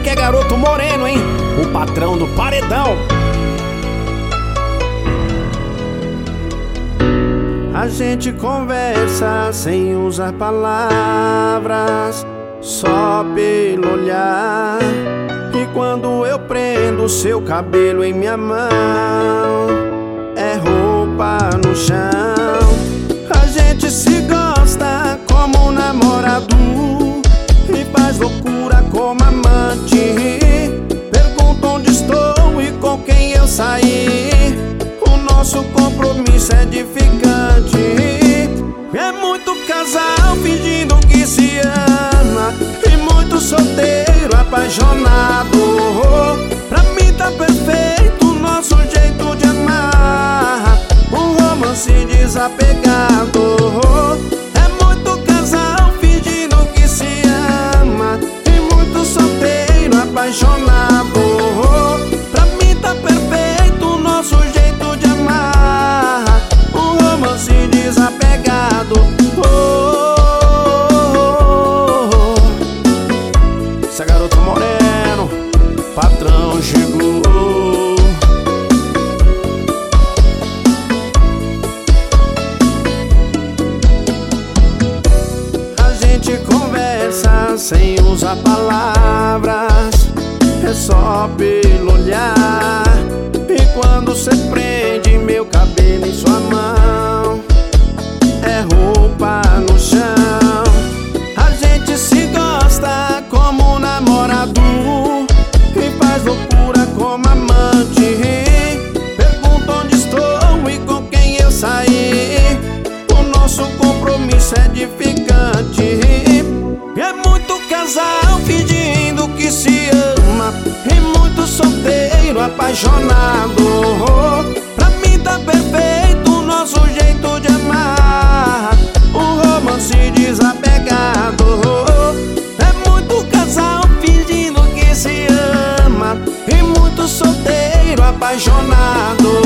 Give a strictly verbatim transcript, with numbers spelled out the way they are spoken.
que é Garoto Moreno, hein? O patrão do paredão. A gente conversa sem usar palavras, só pelo olhar. E quando eu prendo seu cabelo em minha mão, é roupa no chão. A gente se gosta como um namorado e faz loucura como amante. Pergunta onde estou e com quem eu saí. O nosso compromisso é edificante. É muito casal fingindo que se ama e muito solteiro apaixonado. Pra mim tá perfeito o nosso jeito de amar, um romance desapegado. É muito casal fingindo que se ama e muito solteiro apaixonado. Pra mim tá perfeito o nosso jeito de amar, um romance desapegado. Oh, oh, oh. Esse é Garoto Moreno, patrão chegou. A gente conversa sem usar palavras, é só pelo olhar. E quando cê prende meu cabelo em sua mão, é roupa no chão. A gente se gosta como um namorado e faz loucura como amante. Pergunta onde estou e com quem eu saí. O nosso compromisso é edificante. É muito casal fingindo que se ama e muito solteiro apaixonado. Pra mim tá perfeito o nosso jeito de amar, um romance desapegado. É muito casal fingindo que se ama e muito solteiro apaixonado.